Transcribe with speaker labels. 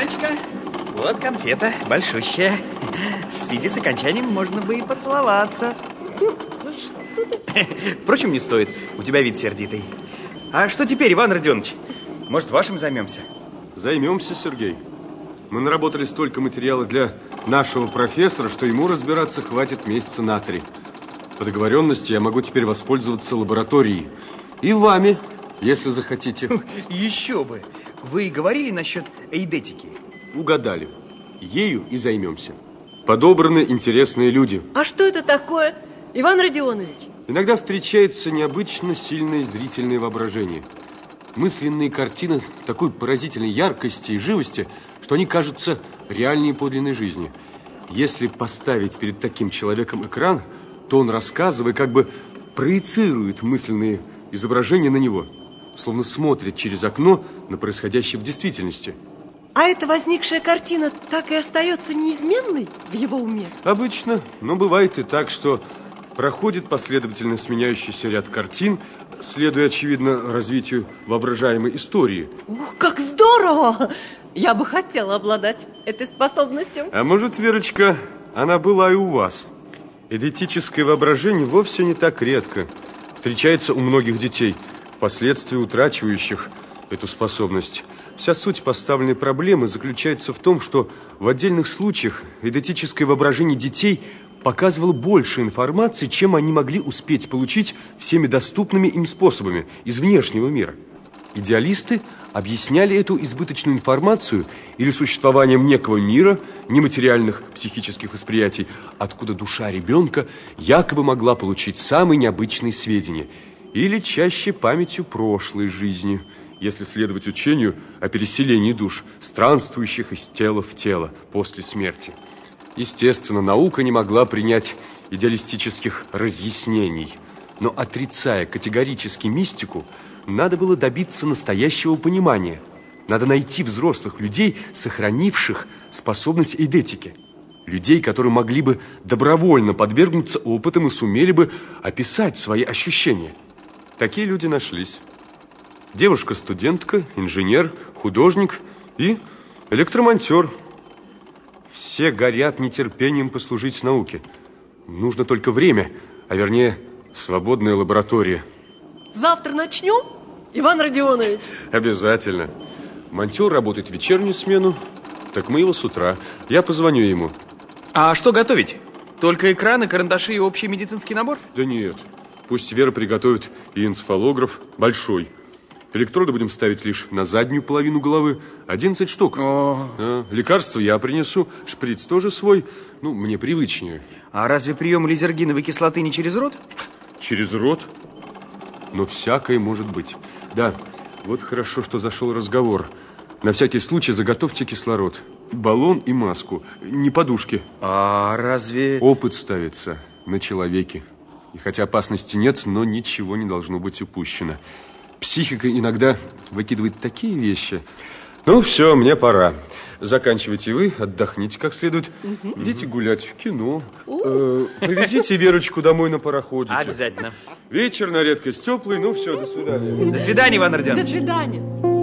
Speaker 1: Верочка, вот конфета большущая. В связи с окончанием можно бы и поцеловаться. Впрочем, не стоит. У тебя вид сердитый. А что теперь, Иван Родионович? Может, вашим займемся?
Speaker 2: Займемся, Сергей. Мы наработали столько материала для нашего профессора, что ему разбираться хватит месяца на 3. По договоренности я могу теперь воспользоваться лабораторией. И вами, если захотите.
Speaker 1: Еще бы. Вы говорили насчет эйдетики?
Speaker 2: Угадали. Ею и займемся. Подобраны интересные люди.
Speaker 3: А что это такое, Иван Родионович?
Speaker 2: Иногда встречается необычно сильное зрительное воображение. Мысленные картины такой поразительной яркости и живости, что они кажутся реальнее подлинной жизни. Если поставить перед таким человеком экран, то он, рассказывая, как бы проецирует мысленные изображения на него, словно смотрит через окно на происходящее в действительности.
Speaker 3: А эта возникшая картина так и остается неизменной в его уме?
Speaker 2: Обычно, но бывает и так, что проходит последовательно сменяющийся ряд картин, следуя, очевидно, развитию воображаемой истории.
Speaker 3: Ух, как здорово! Я бы хотела обладать этой способностью.
Speaker 2: А может, Верочка, она была и у вас? Эдетическое воображение вовсе не так редко встречается у многих детей, впоследствии утрачивающих эту способность. Вся суть поставленной проблемы заключается в том, что в отдельных случаях эдетическое воображение детей показывало больше информации, чем они могли успеть получить всеми доступными им способами из внешнего мира. Идеалисты объясняли эту избыточную информацию или существованием некого мира, нематериальных психических восприятий, откуда душа ребенка якобы могла получить самые необычные сведения, или чаще памятью прошлой жизни, если следовать учению о переселении душ, странствующих из тела в тело после смерти. Естественно, наука не могла принять идеалистических разъяснений, но, отрицая категорически мистику, надо было добиться настоящего понимания. Надо найти взрослых людей, сохранивших способность эйдетики. Людей, которые могли бы добровольно подвергнуться опытам и сумели бы описать свои ощущения. Такие люди нашлись. Девушка-студентка, инженер, художник и электромонтер. Все горят нетерпением послужить науке. Нужно только время, а вернее, свободная лаборатория.
Speaker 3: Завтра начнем, Иван Родионович?
Speaker 2: Обязательно. Монтер работает в вечернюю смену, так мы его с утра. Я позвоню ему.
Speaker 1: А что готовить? Только экраны, карандаши и общий медицинский набор?
Speaker 2: Да нет. Пусть Вера приготовит и энцефалограф большой. Электроды будем ставить лишь на заднюю половину головы. 11 штук. Лекарства я принесу. Шприц тоже свой. Ну, мне привычнее.
Speaker 1: А разве прием лизергиновой кислоты не через рот?
Speaker 2: Через рот? Но всякое может быть. Да, вот хорошо, что зашел разговор. На всякий случай заготовьте кислород. Баллон и маску. Не подушки.
Speaker 1: А разве...
Speaker 2: Опыт ставится на человеке. И хотя опасности нет, но ничего не должно быть упущено. Психика иногда выкидывает такие вещи. Ну, все, мне пора. Заканчивайте вы, отдохните как следует. Идите гулять в кино. Повезите Верочку домой на пароходике.
Speaker 1: Обязательно.
Speaker 2: Вечер на редкость теплый. Ну, все, до свидания.
Speaker 1: До свидания, Иван Родионович.
Speaker 3: До свидания.